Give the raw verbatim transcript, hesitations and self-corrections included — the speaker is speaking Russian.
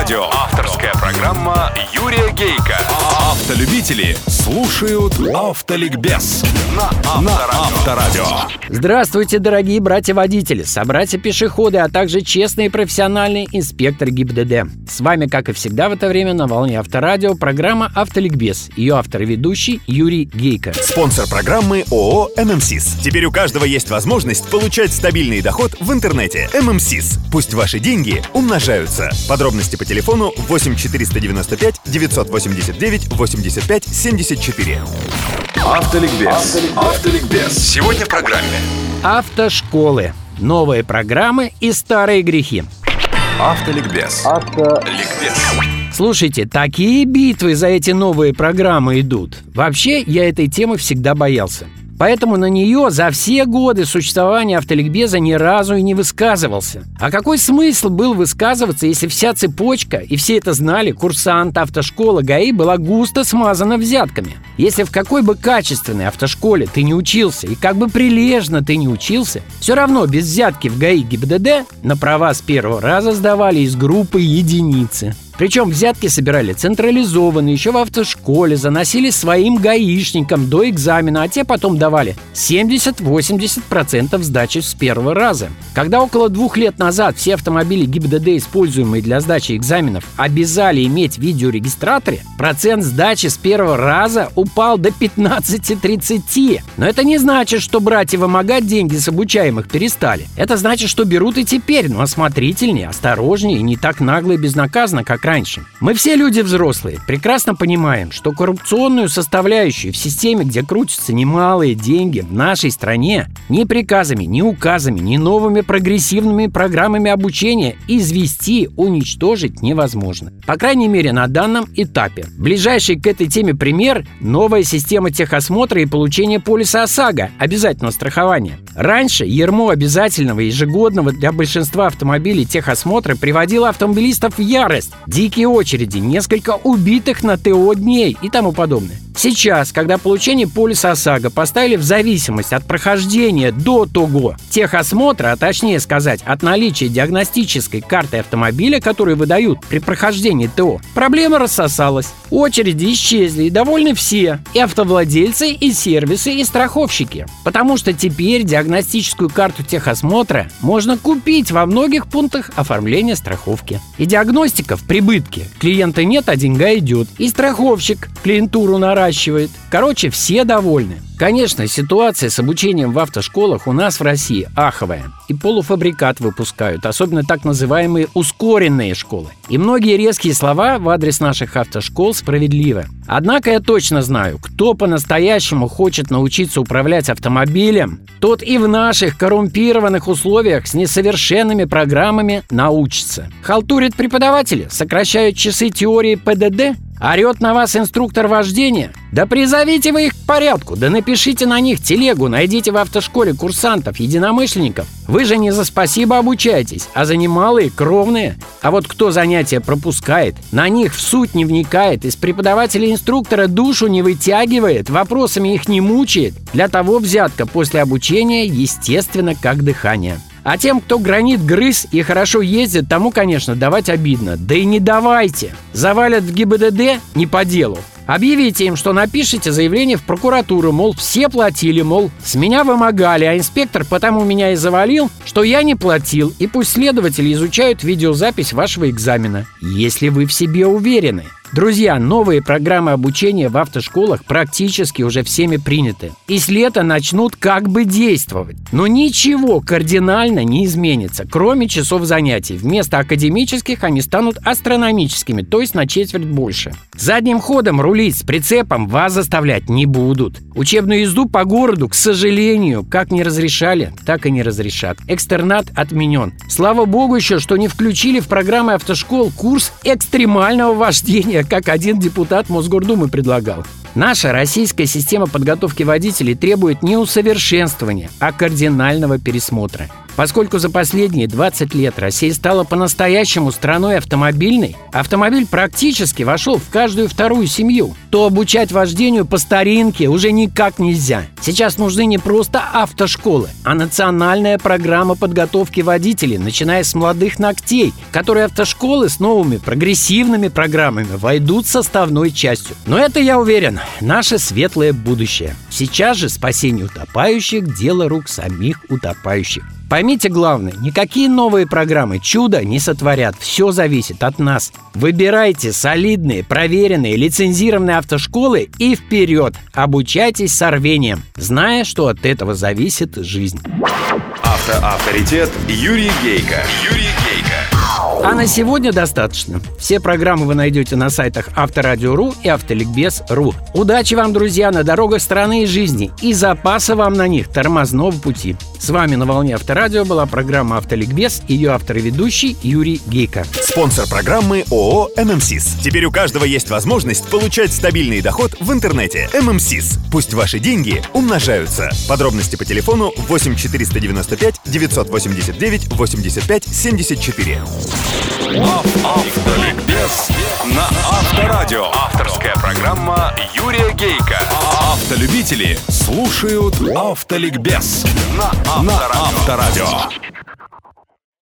Авторадио. Авторская программа Юрия Гейка. Автолюбители слушают Автоликбез на Авторадио. Здравствуйте, дорогие братья-водители, собратья-пешеходы, а также честные профессиональные инспекторы ГИБДД. С вами, как и всегда в это время, на волне Авторадио программа Автоликбез. Ее автор и ведущий Юрий Гейка. Спонсор программы ООО «ММСИС». Теперь у каждого есть возможность получать стабильный доход в интернете. ММСИС. Пусть ваши деньги умножаются. Подробности по телефону восемь четыреста девяносто пять девятьсот восемьдесят девять восемьдесят пять семьдесят четыре. Автоликбез. Автоликбез. Сегодня в программе Автошколы. Новые программы и старые грехи. Автоликбез. Автоликбез. Слушайте, такие битвы за эти новые программы идут. Вообще, я этой темы всегда боялся. Поэтому на нее за все годы существования Автоликбеза ни разу и не высказывался. А какой смысл был высказываться, если вся цепочка, и все это знали, курсант, автошкола, ГАИ была густо смазана взятками? Если в какой бы качественной автошколе ты не учился, и как бы прилежно ты не учился, все равно без взятки в ГАИ ГИБДД на права с первого раза сдавали из группы единицы. Причем взятки собирали централизованно, еще в автошколе, заносили своим гаишникам до экзамена, а те потом давали семьдесят-восемьдесят процентов сдачи с первого раза. Когда около двух лет назад все автомобили ГИБДД, используемые для сдачи экзаменов, обязали иметь видеорегистраторы, процент сдачи с первого раза упал до пятнадцати-тридцати. Но это не значит, что брать и вымогать деньги с обучаемых перестали. Это значит, что берут и теперь, но осмотрительнее, осторожнее и не так нагло и безнаказанно, как раньше. Мы все люди взрослые, прекрасно понимаем, что коррупционную составляющую в системе, где крутятся немалые деньги в нашей стране, ни приказами, ни указами, ни новыми прогрессивными программами обучения извести, уничтожить невозможно. По крайней мере, на данном этапе. Ближайший к этой теме пример – новая система техосмотра и получения полиса ОСАГО, обязательного страхования. Раньше ярмо обязательного ежегодного для большинства автомобилей техосмотра приводило автомобилистов в ярость. Дикие очереди, несколько убитых на ТО дней и тому подобное. Сейчас, когда получение полиса ОСАГО поставили в зависимость от прохождения до того техосмотра, а точнее сказать, от наличия диагностической карты автомобиля, которую выдают при прохождении ТО, проблема рассосалась. Очереди исчезли, и довольны все. И автовладельцы, и сервисы, и страховщики. Потому что теперь диагностическую карту техосмотра можно купить во многих пунктах оформления страховки. И диагностика в прибытке. Клиента нет, а деньга идет. И страховщик клиентуру наращивает. Короче, все довольны. Конечно, ситуация с обучением в автошколах у нас в России аховая. И полуфабрикат выпускают, особенно так называемые ускоренные школы. И многие резкие слова в адрес наших автошкол справедливы. Однако я точно знаю, кто по-настоящему хочет научиться управлять автомобилем, тот и в наших коррумпированных условиях с несовершенными программами научится. Халтурят преподаватели, сокращают часы теории ПДД, орет на вас инструктор вождения? Да призовите вы их к порядку, да напишите на них телегу, найдите в автошколе курсантов, единомышленников. Вы же не за спасибо обучаетесь, а за немалые кровные. А вот кто занятия пропускает, на них в суть не вникает, из преподавателя-инструктора душу не вытягивает, вопросами их не мучает, для того взятка после обучения, естественно, как дыхание. А тем, кто гранит грыз и хорошо ездит, тому, конечно, давать обидно. Да и не давайте. Завалят в ГИБДД не по делу. Объявите им, что напишите заявление в прокуратуру, мол, все платили, мол, с меня вымогали, а инспектор потому меня и завалил, что я не платил, и пусть следователи изучают видеозапись вашего экзамена, если вы в себе уверены. Друзья, новые программы обучения в автошколах практически уже всеми приняты. И с лета начнут как бы действовать. Но ничего кардинально не изменится, кроме часов занятий. Вместо академических они станут астрономическими, то есть на четверть больше. Задним ходом рулить с прицепом вас заставлять не будут. Учебную езду по городу, к сожалению, как не разрешали, так и не разрешат. Экстернат отменен. Слава богу еще, что не включили в программы автошкол курс экстремального вождения, как один депутат Мосгордумы предлагал. Наша российская система подготовки водителей требует не усовершенствования, а кардинального пересмотра. Поскольку за последние двадцать лет Россия стала по-настоящему страной автомобильной, автомобиль практически вошел в каждую вторую семью, то обучать вождению по старинке уже никак нельзя. Сейчас нужны не просто автошколы, а национальная программа подготовки водителей, начиная с молодых ногтей, которые автошколы с новыми прогрессивными программами войдут составной частью. Но это, я уверен, наше светлое будущее. Сейчас же спасение утопающих – дело рук самих утопающих. Поймите главное, никакие новые программы чудо не сотворят, все зависит от нас. Выбирайте солидные, проверенные, лицензированные автошколы и вперед! Обучайтесь с рвением, зная, что от этого зависит жизнь. Автоавторитет Юрий Гейко. Юрий Гейко. А на сегодня достаточно. Все программы вы найдете на сайтах Авторадио точка ру и Автоликбез точка ру. Удачи вам, друзья, на дорогах страны и жизни и запаса вам на них тормозного пути. С вами на волне Авторадио была программа «Автоликбез», ее автор и ведущий Юрий Гейко. Спонсор программы ООО «ММСИС». Теперь у каждого есть возможность получать стабильный доход в интернете. ММСИС. Пусть ваши деньги умножаются. Подробности по телефону восемь четыреста девяносто пять девятьсот восемьдесят девять восемьдесят пять семьдесят четыре. Автоликбез на Авторадио. Авторская программа Юрия Гейко. Автолюбители слушают Автоликбез на Авторадио.